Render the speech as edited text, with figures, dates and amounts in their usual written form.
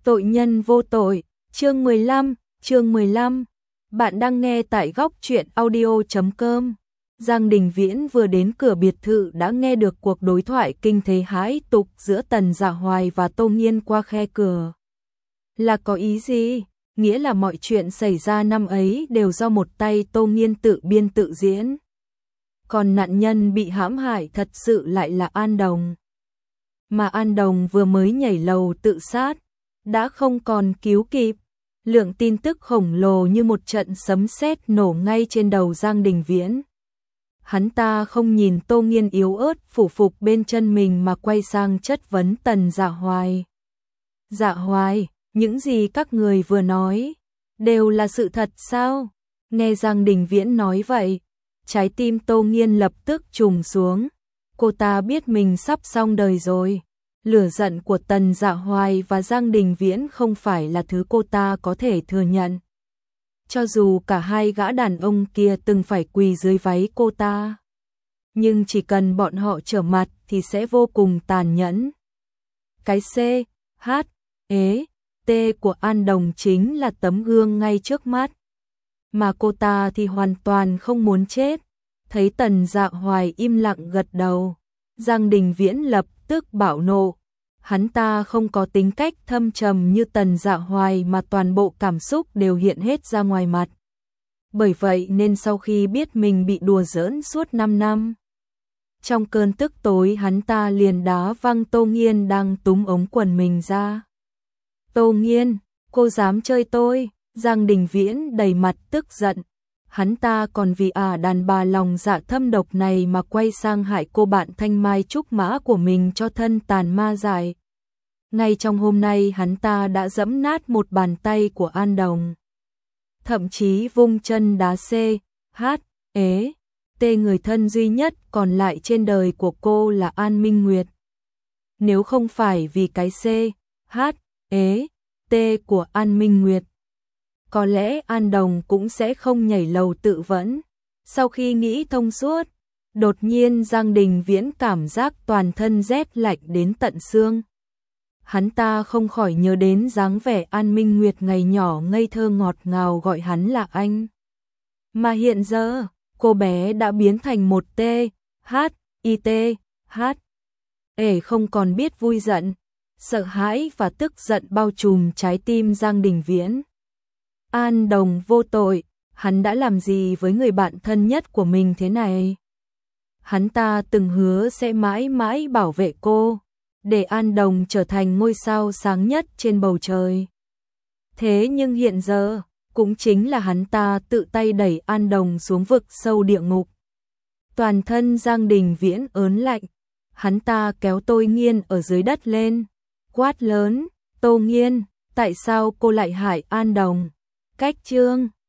Tội nhân vô tội, chương 15. Bạn đang nghe tại góc truyện audio.com. Giang Đình Viễn vừa đến cửa biệt thự đã nghe được cuộc đối thoại kinh thế hãi tục giữa Tần Dạ Hoài và Tô Nghiên qua khe cửa. Là có ý gì? Nghĩa là mọi chuyện xảy ra năm ấy đều do một tay Tô Nghiên tự biên tự diễn. Còn nạn nhân bị hãm hại thật sự lại là An Đồng. Mà An Đồng vừa mới nhảy lầu tự sát, đã không còn cứu kịp. Lượng tin tức khổng lồ như một trận sấm sét nổ ngay trên đầu Giang Đình Viễn. Hắn ta không nhìn Tô Nghiên yếu ớt phủ phục bên chân mình mà quay sang chất vấn Tần Dạ Hoài. Dạ Hoài, những gì các người vừa nói, đều là sự thật sao? Nghe Giang Đình Viễn nói vậy, trái tim Tô Nghiên lập tức trùng xuống. Cô ta biết mình sắp xong đời rồi. Lửa giận của Tần Dạ Hoài và Giang Đình Viễn không phải là thứ cô ta có thể thừa nhận. Cho dù cả hai gã đàn ông kia từng phải quỳ dưới váy cô ta, nhưng chỉ cần bọn họ trở mặt thì sẽ vô cùng tàn nhẫn. Cái C, H, E, T của An Đồng chính là tấm gương ngay trước mắt. Mà cô ta thì hoàn toàn không muốn chết. Thấy Tần Dạ Hoài im lặng gật đầu, Giang Đình Viễn lập tức bạo nộ. Hắn ta không có tính cách thâm trầm như Tần Dạ Hoài mà toàn bộ cảm xúc đều hiện hết ra ngoài mặt. Bởi vậy nên sau khi biết mình bị đùa giỡn suốt 5 năm, trong cơn tức tối hắn ta liền đá văng Tô Nghiên đang túm ống quần mình ra. Tô Nghiên, cô dám chơi tôi? Giang Đình Viễn đầy mặt tức giận. Hắn ta còn vì đàn bà lòng dạ thâm độc này mà quay sang hại cô bạn thanh mai trúc mã của mình cho thân tàn ma dại. Ngay trong hôm nay hắn ta đã giẫm nát một bàn tay của An Đồng. Thậm chí vung chân đá C, H, E, T người thân duy nhất còn lại trên đời của cô là An Minh Nguyệt. Nếu không phải vì cái C, H, E, T của An Minh Nguyệt, có lẽ An Đồng cũng sẽ không nhảy lầu tự vẫn. Sau khi nghĩ thông suốt, đột nhiên Giang Đình Viễn cảm giác toàn thân rét lạnh đến tận xương. Hắn ta không khỏi nhớ đến dáng vẻ An Minh Nguyệt ngày nhỏ ngây thơ ngọt ngào gọi hắn là anh. Mà hiện giờ, cô bé đã biến thành một T, H, I T, H. Không còn biết vui giận, sợ hãi và tức giận bao trùm trái tim Giang Đình Viễn. An Đồng vô tội, hắn đã làm gì với người bạn thân nhất của mình thế này? Hắn ta từng hứa sẽ mãi mãi bảo vệ cô, để An Đồng trở thành ngôi sao sáng nhất trên bầu trời. Thế nhưng hiện giờ, cũng chính là hắn ta tự tay đẩy An Đồng xuống vực sâu địa ngục. Toàn thân Giang Đình Viễn ớn lạnh, hắn ta kéo Tô Nghiên ở dưới đất lên, quát lớn, Tô Nghiên, tại sao cô lại hại An Đồng? Cách chương